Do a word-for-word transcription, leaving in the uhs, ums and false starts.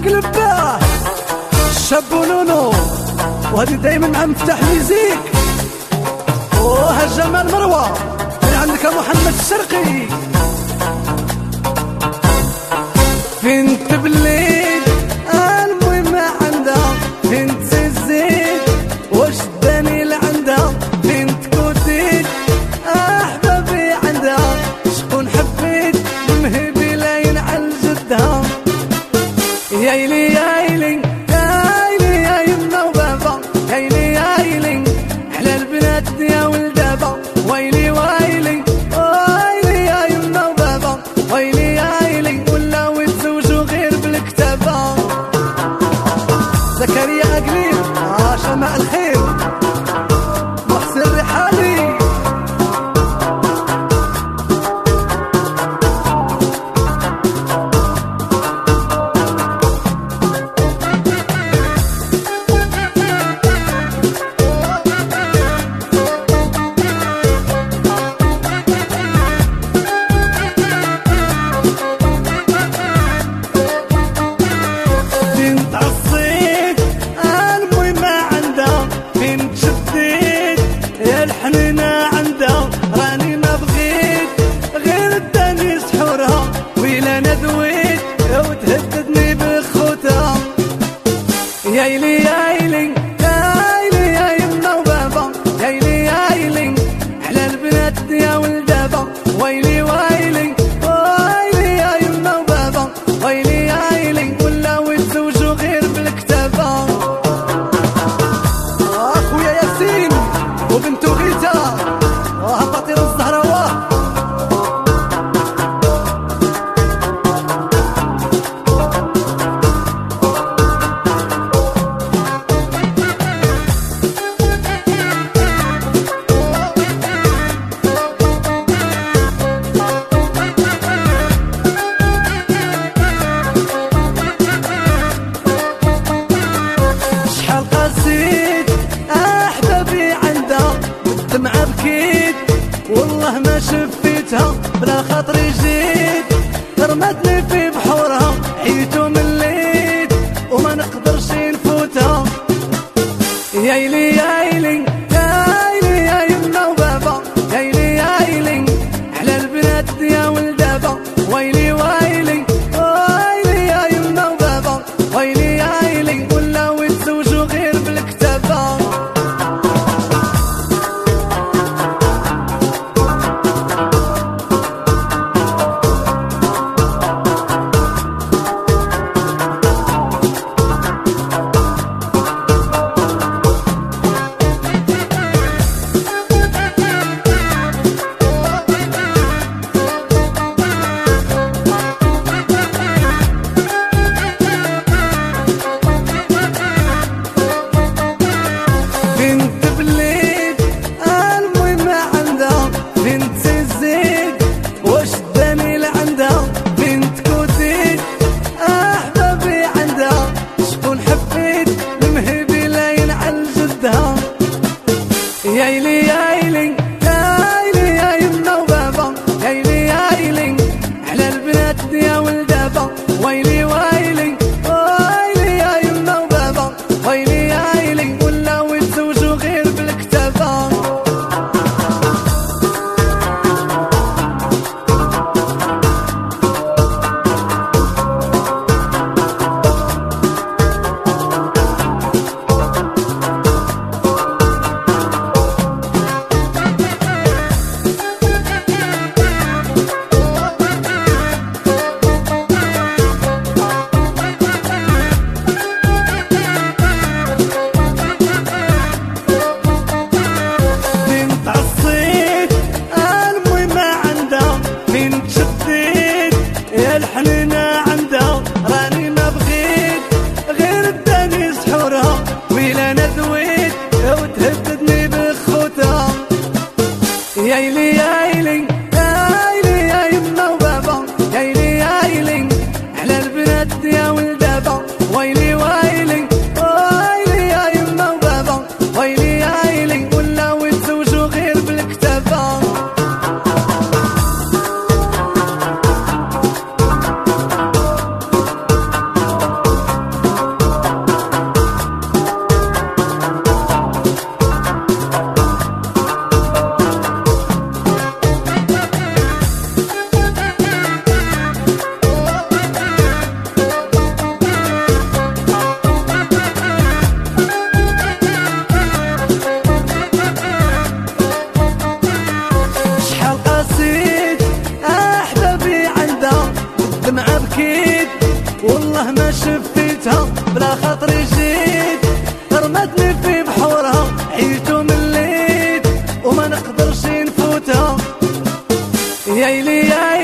نقلب باه الشاب ونونو، وهذه دايما مع مفتاح ميزيك. وها جمال مروه من عندك محمد الشرقي. بنت بالليل المهمة عندها بنت الزين، واش داني لعندها بنت كوتيت احبابي عندها. شكون حبيت مهبي لاين على جدها. يايلي يايلي يايلي يا يما وبابا، يايلي يايلي على البنات يا ولدابا. ويلي ويلي ويلي يا يما وبابا، ويلي يايلي ولاو يتزوجوا غير بالكتابة. زكريا أقليل آه شماء الخير، محسن الرحالي. الحنينة عندها راني ما بغيت غير الدنيا سحورها، ويلا ندويت وتهددني بخوتها. يايلي يايلي يايلي يا يما وبابا، يايلي يايلي على البنات يا ولدابا. ويلي ويلي ويلي يا يما وبابا، ويلي يايلي ولاو يتزوجوا غير بالكتابة. اخويا ياسين وبنتو غيتا وهبطير الزهراوة. شحال قاسيت احبابي عندها دمعة بكيت والله ما شفيتها، بلا خاطري جيت رمتني في بحورها. حيتو مليت وما نقدرش نفوتها. يايلي يايلي يايلي يا يما وبابا، يايلي يايلي على البنات يا ولدابا. ويلي ويلي ويلي يا يما وبابا، ويلي يايلي ولاو يتزوجوا غير بالكتابة. والله ما شفيتها بلا خاطري جيت، رمتني في بحورها عيت ومليت وما نقدرش نفوتها. يا إلي يا